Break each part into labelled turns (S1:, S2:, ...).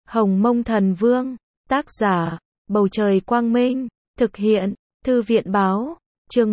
S1: Hồng Mông Thần Vương, tác giả, Bầu Trời Quang Minh, thực hiện, Thư viện Báo, chương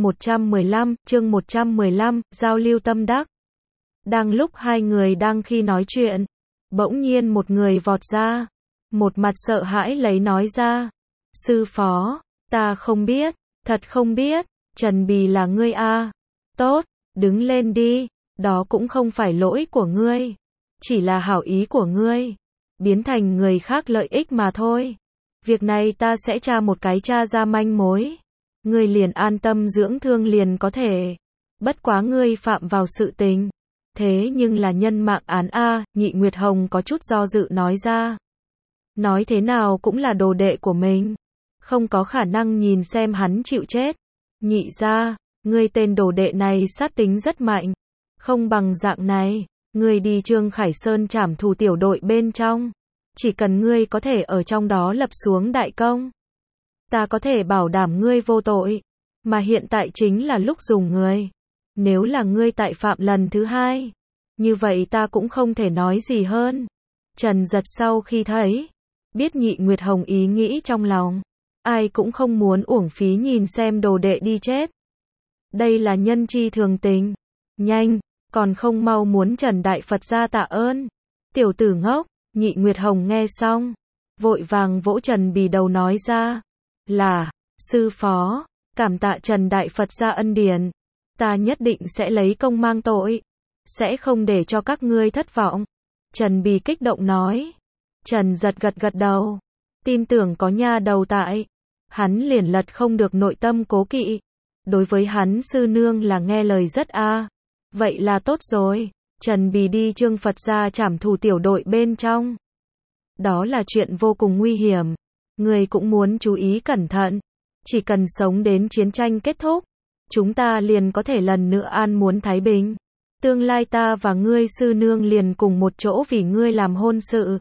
S1: 115, giao lưu tâm đắc. Đang lúc hai người đang khi nói chuyện, bỗng nhiên một người vọt ra, một mặt sợ hãi lấy nói ra, sư phó, ta không biết, thật không biết, Trần Bì là ngươi a. Tốt, đứng lên đi, đó cũng không phải lỗi của ngươi, chỉ là hảo ý của ngươi, biến thành người khác lợi ích mà thôi. Việc này ta sẽ tra một cái tra ra manh mối, ngươi liền an tâm dưỡng thương liền có thể. Bất quá ngươi phạm vào sự tình, thế nhưng là nhân mạng án a. Nhị Nguyệt Hồng có chút do dự nói ra. Nói thế nào cũng là đồ đệ của mình, không có khả năng nhìn xem hắn chịu chết. Nhị gia, ngươi tên đồ đệ này sát tính rất mạnh, không bằng dạng này, ngươi đi Trương Khải Sơn trảm thù tiểu đội bên trong, chỉ cần ngươi có thể ở trong đó lập xuống đại công, ta có thể bảo đảm ngươi vô tội, mà hiện tại chính là lúc dùng người. Nếu là ngươi tại phạm lần thứ hai, như vậy ta cũng không thể nói gì hơn. Trần Giật sau khi thấy, biết Nhị Nguyệt Hồng ý nghĩ trong lòng, ai cũng không muốn uổng phí nhìn xem đồ đệ đi chết. Đây là nhân chi thường tình. Nhanh, còn không mau muốn Trần Đại Phật ra tạ ơn. Tiểu tử ngốc. Nhị Nguyệt Hồng nghe xong, vội vàng vỗ Trần Bì đầu nói ra, là, sư phó, cảm tạ Trần Đại Phật ra ân điển, ta nhất định sẽ lấy công mang tội, sẽ không để cho các ngươi thất vọng. Trần Bì kích động nói. Trần Giật gật gật đầu, tin tưởng có nha đầu tại, hắn liền lật không được nội tâm cố kỵ. Đối với hắn sư nương là nghe lời rất a. Vậy là tốt rồi. Trần Bì đi Trương Phật ra trảm thù tiểu đội bên trong. Đó là chuyện vô cùng nguy hiểm, người cũng muốn chú ý cẩn thận. Chỉ cần sống đến chiến tranh kết thúc, chúng ta liền có thể lần nữa an muốn thái bình. Tương lai ta và ngươi sư nương liền cùng một chỗ vì ngươi làm hôn sự.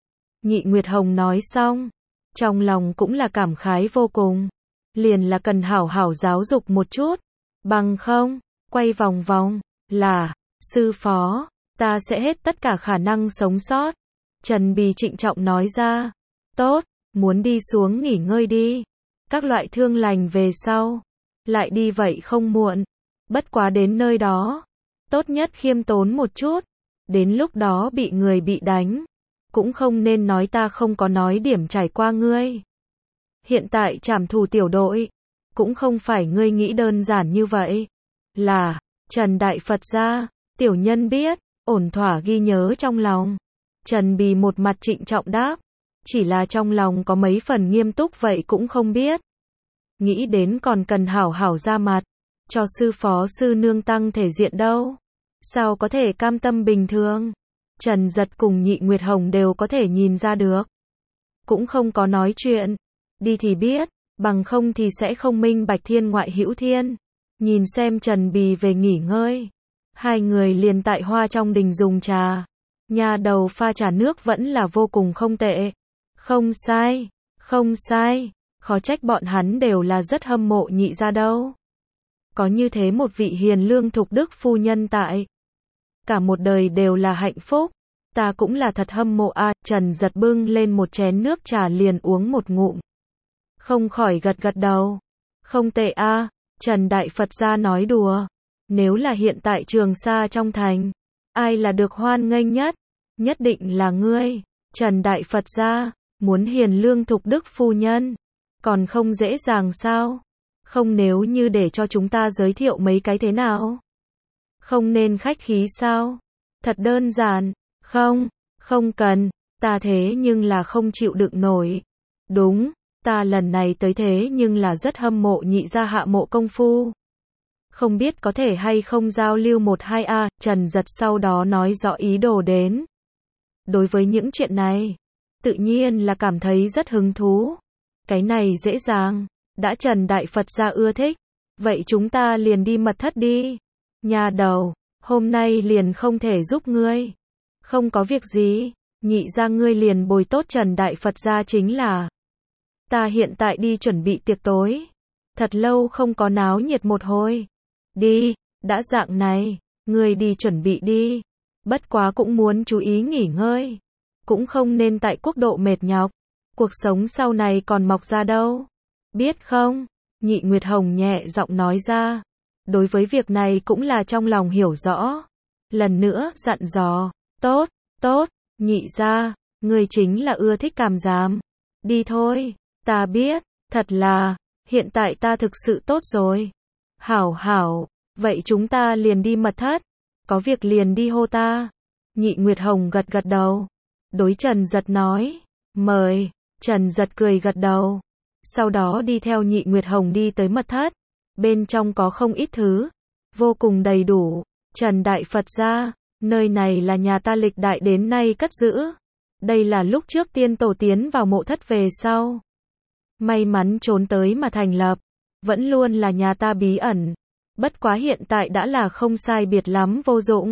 S1: Nhị Nguyệt Hồng nói xong, trong lòng cũng là cảm khái vô cùng. Liền là cần hảo hảo giáo dục một chút, bằng không, quay vòng vòng, là, sư phó, ta sẽ hết tất cả khả năng sống sót. Trần Bì trịnh trọng nói ra, tốt, muốn đi xuống nghỉ ngơi đi. Các loại thương lành về sau, lại đi vậy không muộn. Bất quá đến nơi đó, tốt nhất khiêm tốn một chút. Đến lúc đó bị người bị đánh, cũng không nên nói ta không có nói điểm trải qua ngươi. Hiện tại trảm thù tiểu đội, cũng không phải ngươi nghĩ đơn giản như vậy. Là, Trần Đại Phật ra, tiểu nhân biết, ổn thỏa ghi nhớ trong lòng. Trần Bì một mặt trịnh trọng đáp, chỉ là trong lòng có mấy phần nghiêm túc vậy cũng không biết. Nghĩ đến còn cần hảo hảo ra mặt, cho sư phó sư nương tăng thể diện đâu. Sao có thể cam tâm bình thường. Trần Giật cùng Nhị Nguyệt Hồng đều có thể nhìn ra được. Cũng không có nói chuyện. Đi thì biết, bằng không thì sẽ không minh bạch thiên ngoại hữu thiên. Nhìn xem Trần Bì về nghỉ ngơi. Hai người liền tại hoa trong đình dùng trà. Nhà đầu pha trà nước vẫn là vô cùng không tệ. Không sai, không sai. Khó trách bọn hắn đều là rất hâm mộ nhị gia đâu. Có như thế một vị hiền lương thục đức phu nhân tại. Cả một đời đều là hạnh phúc. Ta cũng là thật hâm mộ a. Trần Giật bưng lên một chén nước trà liền uống một ngụm. Không khỏi gật gật đầu. Không tệ a. Trần Đại Phật ra nói đùa. Nếu là hiện tại Trường Sa trong thành, ai là được hoan nghênh nhất? Nhất định là ngươi. Trần Đại Phật ra, muốn hiền lương thục đức phu nhân, còn không dễ dàng sao? Không nếu như để cho chúng ta giới thiệu mấy cái thế nào? Không nên khách khí sao? Thật đơn giản. Không, không cần, ta thế nhưng là không chịu đựng nổi. Đúng, ta lần này tới thế nhưng là rất hâm mộ nhị gia hạ mộ công phu. Không biết có thể hay không giao lưu một hai a. Trần Giật sau đó nói rõ ý đồ đến. Đối với những chuyện này, tự nhiên là cảm thấy rất hứng thú. Cái này dễ dàng, đã Trần Đại Phật ra ưa thích, vậy chúng ta liền đi mật thất đi. Nhà đầu, hôm nay liền không thể giúp ngươi. Không có việc gì, nhị ra ngươi liền bồi tốt Trần Đại Phật ra chính là. Ta hiện tại đi chuẩn bị tiệc tối. Thật lâu không có náo nhiệt một hồi. Đi, đã dạng này, ngươi đi chuẩn bị đi. Bất quá cũng muốn chú ý nghỉ ngơi. cũng không nên tại quốc độ mệt nhọc. Cuộc sống sau này còn mọc ra đâu. Biết không? Nhị Nguyệt Hồng nhẹ giọng nói ra. Đối với việc này cũng là trong lòng hiểu rõ. Lần nữa dặn dò. Tốt, tốt, nhị gia, ngươi chính là ưa thích cảm giám. Đi thôi, ta biết, thật là, hiện tại ta thực sự tốt rồi. Hảo hảo, vậy chúng ta liền đi mật thất. Có việc liền đi hô ta. Nhị Nguyệt Hồng gật gật đầu. Đối Trần Giật nói. Mời. Trần Giật cười gật đầu. Sau đó đi theo Nhị Nguyệt Hồng đi tới mật thất. Bên trong có không ít thứ. Vô cùng đầy đủ. Trần Đại Phật gia. Nơi này là nhà ta lịch đại đến nay cất giữ. Đây là lúc trước tiên tổ tiến vào mộ thất về sau. May mắn trốn tới mà thành lập. Vẫn luôn là nhà ta bí ẩn. Bất quá hiện tại đã là không sai biệt lắm vô dụng.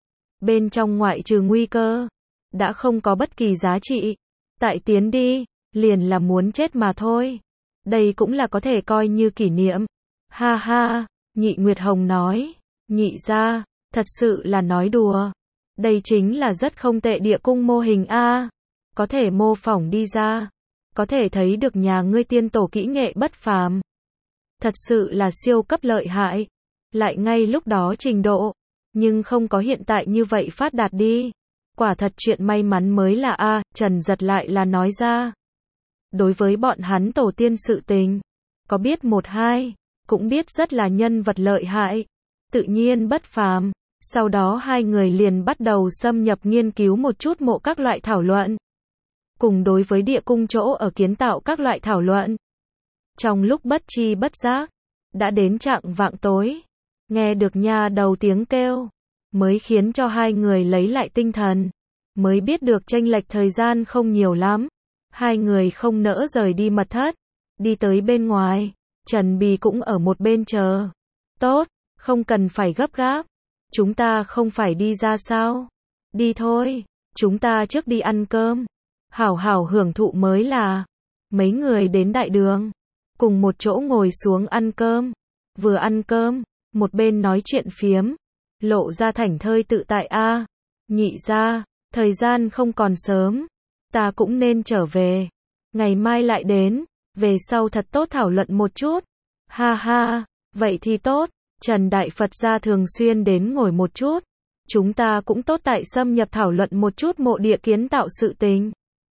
S1: Bên trong ngoại trừ nguy cơ. Đã không có bất kỳ giá trị. Tại tiến đi, liền là muốn chết mà thôi. Đây cũng là có thể coi như kỷ niệm. Ha ha, Nhị Nguyệt Hồng nói. Nhị gia, thật sự là nói đùa. Đây chính là rất không tệ địa cung mô hình a. Có thể mô phỏng đi ra. Có thể thấy được nhà ngươi tiên tổ kỹ nghệ bất phàm. Thật sự là siêu cấp lợi hại. Lại ngay lúc đó trình độ. Nhưng không có hiện tại như vậy phát đạt đi. Quả thật chuyện may mắn mới là a. Trần Giật lại là nói ra. Đối với bọn hắn tổ tiên sự tình. Có biết một hai. Cũng biết rất là nhân vật lợi hại. Tự nhiên bất phàm. Sau đó hai người liền bắt đầu xâm nhập nghiên cứu một chút mộ các loại thảo luận. Cùng đối với địa cung chỗ ở kiến tạo các loại thảo luận. Trong lúc bất chi bất giác. Đã đến chạng vạng tối. Nghe được nha đầu tiếng kêu. Mới khiến cho hai người lấy lại tinh thần. Mới biết được chênh lệch thời gian không nhiều lắm. Hai người không nỡ rời đi mật thất. Đi tới bên ngoài. Trần Bì cũng ở một bên chờ. Tốt, không cần phải gấp gáp. Chúng ta không phải đi ra sao? Đi thôi. Chúng ta trước đi ăn cơm. Hảo hảo hưởng thụ mới là. Mấy người đến đại đường. Cùng một chỗ ngồi xuống ăn cơm. Vừa ăn cơm. Một bên nói chuyện phiếm. Lộ ra thảnh thơi tự tại a. Nhị gia, thời gian không còn sớm. Ta cũng nên trở về. Ngày mai lại đến. Về sau thật tốt thảo luận một chút. Ha ha, vậy thì tốt. Trần Đại Phật gia thường xuyên đến ngồi một chút. Chúng ta cũng tốt tại xâm nhập thảo luận một chút mộ địa kiến tạo sự tình.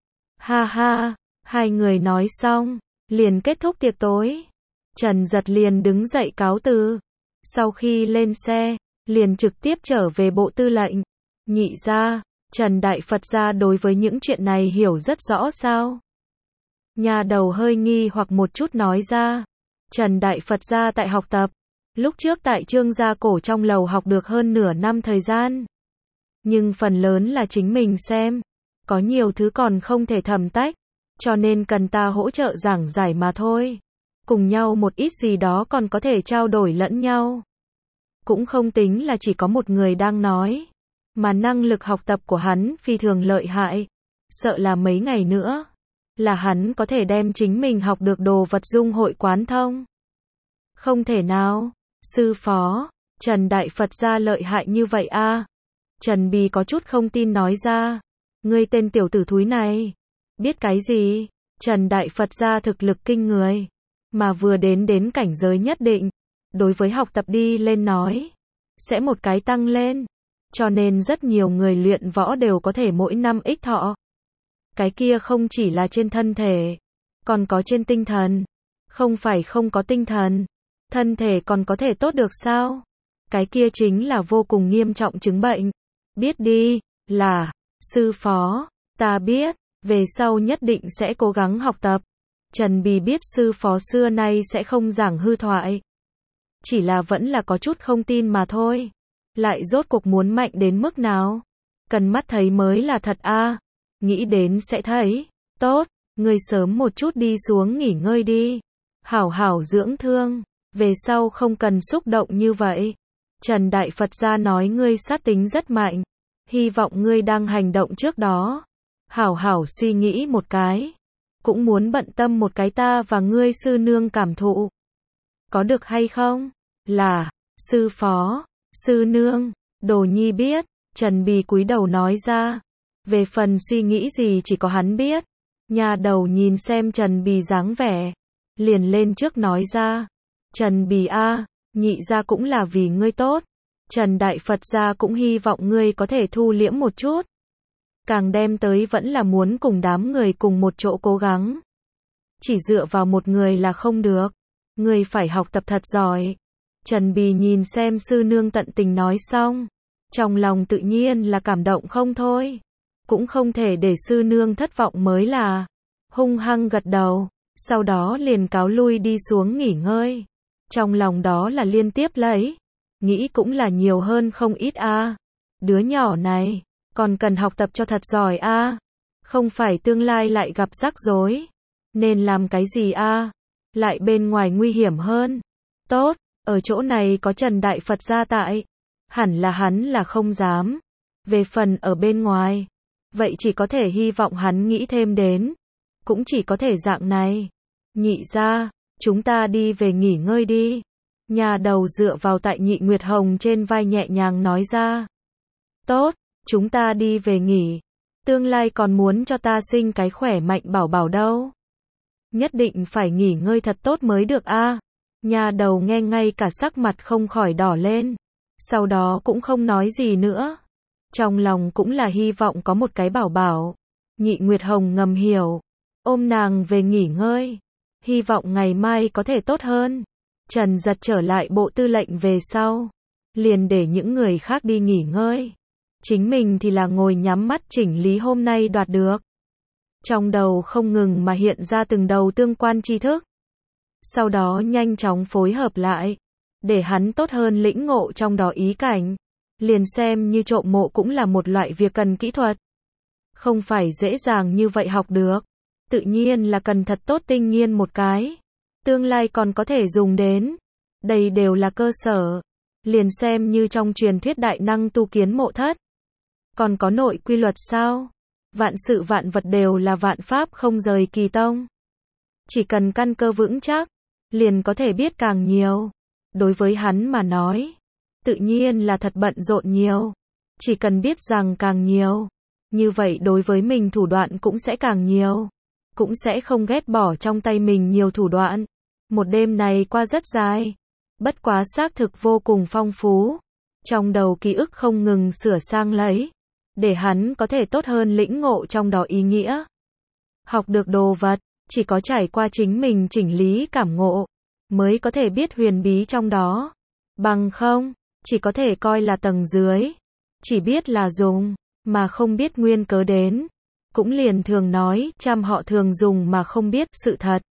S1: Ha ha, hai người nói xong, liền kết thúc tiệc tối. Trần Giật liền đứng dậy cáo từ. Sau khi lên xe, liền trực tiếp trở về bộ tư lệnh. Nhị gia, Trần Đại Phật gia đối với những chuyện này hiểu rất rõ sao? Nhà đầu hơi nghi hoặc một chút nói ra. Trần Đại Phật gia tại học tập. Lúc trước tại Trương gia cổ trong lầu học được hơn nửa năm thời gian. Nhưng phần lớn là chính mình xem. Có nhiều thứ còn không thể thẩm tách. Cho nên cần ta hỗ trợ giảng giải mà thôi. Cùng nhau một ít gì đó còn có thể trao đổi lẫn nhau. Cũng không tính là chỉ có một người đang nói. Mà năng lực học tập của hắn phi thường lợi hại. Sợ là mấy ngày nữa. Là hắn có thể đem chính mình học được đồ vật dung hội quán thông. Không thể nào. Sư phó, Trần Đại Phật gia lợi hại như vậy a. Trần Bì có chút không tin nói ra. Ngươi tên tiểu tử thúi này. Biết cái gì? Trần Đại Phật gia thực lực kinh người. Mà vừa đến cảnh giới nhất định. Đối với học tập đi lên nói. Sẽ một cái tăng lên. Cho nên rất nhiều người luyện võ đều có thể mỗi năm ích thọ. Cái kia không chỉ là trên thân thể. Còn có trên tinh thần. Không phải không có tinh thần. Thân thể còn có thể tốt được sao? Cái kia chính là vô cùng nghiêm trọng chứng bệnh. Biết đi, là, sư phó, ta biết, về sau nhất định sẽ cố gắng học tập. Trần Bì biết sư phó xưa nay sẽ không giảng hư thoại. Chỉ là vẫn là có chút không tin mà thôi. Lại rốt cuộc muốn mạnh đến mức nào? Cần mắt thấy mới là thật a. Nghĩ đến sẽ thấy. Tốt, ngươi sớm một chút đi xuống nghỉ ngơi đi. Hảo hảo dưỡng thương. Về sau không cần xúc động như vậy. Trần Đại Phật gia nói ngươi sát tính rất mạnh. Hy vọng ngươi đang hành động trước đó. Hảo hảo suy nghĩ một cái. Cũng muốn bận tâm một cái ta và ngươi sư nương cảm thụ. Có được hay không? Là, sư phó, sư nương, đồ nhi biết. Trần Bì cúi đầu nói ra. Về phần suy nghĩ gì chỉ có hắn biết. Nhà đầu nhìn xem Trần Bì dáng vẻ, liền lên trước nói ra. Trần Bì a, nhị gia cũng là vì ngươi tốt. Trần Đại Phật gia cũng hy vọng ngươi có thể thu liễm một chút. Càng đem tới vẫn là muốn cùng đám người cùng một chỗ cố gắng. Chỉ dựa vào một người là không được. Ngươi phải học tập thật giỏi. Trần Bì nhìn xem sư nương tận tình nói xong. Trong lòng tự nhiên là cảm động không thôi. Cũng không thể để sư nương thất vọng mới là. Hung hăng gật đầu. Sau đó liền cáo lui đi xuống nghỉ ngơi. Trong lòng đó là liên tiếp lấy. Nghĩ cũng là nhiều hơn không ít a. Đứa nhỏ này, còn cần học tập cho thật giỏi a. Không phải tương lai lại gặp rắc rối. Nên làm cái gì a? Lại bên ngoài nguy hiểm hơn. Tốt, ở chỗ này có Trần Đại Phật gia tại. Hẳn là hắn là không dám. Về phần ở bên ngoài, vậy chỉ có thể hy vọng hắn nghĩ thêm đến. Cũng chỉ có thể dạng này. Nhị gia, chúng ta đi về nghỉ ngơi đi. Nhà đầu dựa vào tại Nhị Nguyệt Hồng trên vai nhẹ nhàng nói ra. Tốt, chúng ta đi về nghỉ. Tương lai còn muốn cho ta sinh cái khỏe mạnh bảo bảo đâu. Nhất định phải nghỉ ngơi thật tốt mới được a. Nhà đầu nghe ngay cả sắc mặt không khỏi đỏ lên. Sau đó cũng không nói gì nữa. Trong lòng cũng là hy vọng có một cái bảo bảo. Nhị Nguyệt Hồng ngầm hiểu. Ôm nàng về nghỉ ngơi. Hy vọng ngày mai có thể tốt hơn. Trần Giật trở lại bộ tư lệnh về sau. Liền để những người khác đi nghỉ ngơi. Chính mình thì là ngồi nhắm mắt chỉnh lý hôm nay đoạt được. Trong đầu không ngừng mà hiện ra từng đầu tương quan tri thức. Sau đó nhanh chóng phối hợp lại. Để hắn tốt hơn lĩnh ngộ trong đó ý cảnh. Liền xem như trộm mộ cũng là một loại việc cần kỹ thuật. Không phải dễ dàng như vậy học được. Tự nhiên là cần thật tốt tinh nghiên một cái. Tương lai còn có thể dùng đến. Đây đều là cơ sở. Liền xem như trong truyền thuyết đại năng tu kiến mộ thất. Còn có nội quy luật sao? Vạn sự vạn vật đều là vạn pháp không rời kỳ tông. Chỉ cần căn cơ vững chắc, liền có thể biết càng nhiều. Đối với hắn mà nói, tự nhiên là thật bận rộn nhiều. Chỉ cần biết rằng càng nhiều, như vậy đối với mình thủ đoạn cũng sẽ càng nhiều. Cũng sẽ không ghét bỏ trong tay mình nhiều thủ đoạn. Một đêm này qua rất dài. Bất quá xác thực vô cùng phong phú. Trong đầu ký ức không ngừng sửa sang lấy. Để hắn có thể tốt hơn lĩnh ngộ trong đó ý nghĩa. Học được đồ vật, chỉ có trải qua chính mình chỉnh lý cảm ngộ, mới có thể biết huyền bí trong đó. Bằng không, chỉ có thể coi là tầng dưới. Chỉ biết là dùng, mà không biết nguyên cớ đến. Cũng liền thường nói, trăm họ thường dùng mà không biết sự thật.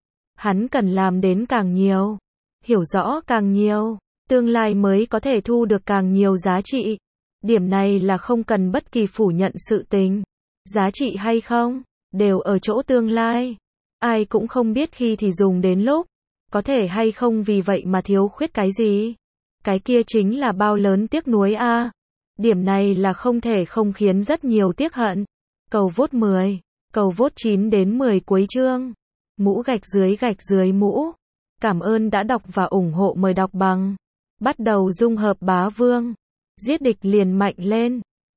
S1: Hắn cần làm đến càng nhiều, hiểu rõ càng nhiều, tương lai mới có thể thu được càng nhiều giá trị. Điểm này là không cần bất kỳ phủ nhận sự tình. Giá trị hay không, đều ở chỗ tương lai. Ai cũng không biết khi thì dùng đến lúc. Có thể hay không vì vậy mà thiếu khuyết cái gì. Cái kia chính là bao lớn tiếc nuối a. Điểm này là không thể không khiến rất nhiều tiếc hận. Cầu vote 10, cầu vote 9 đến 10 cuối chương. Mũ gạch dưới mũ. Cảm ơn đã đọc và ủng hộ, mời đọc bằng. Bắt đầu dung hợp bá vương. Giết địch liền mạnh lên.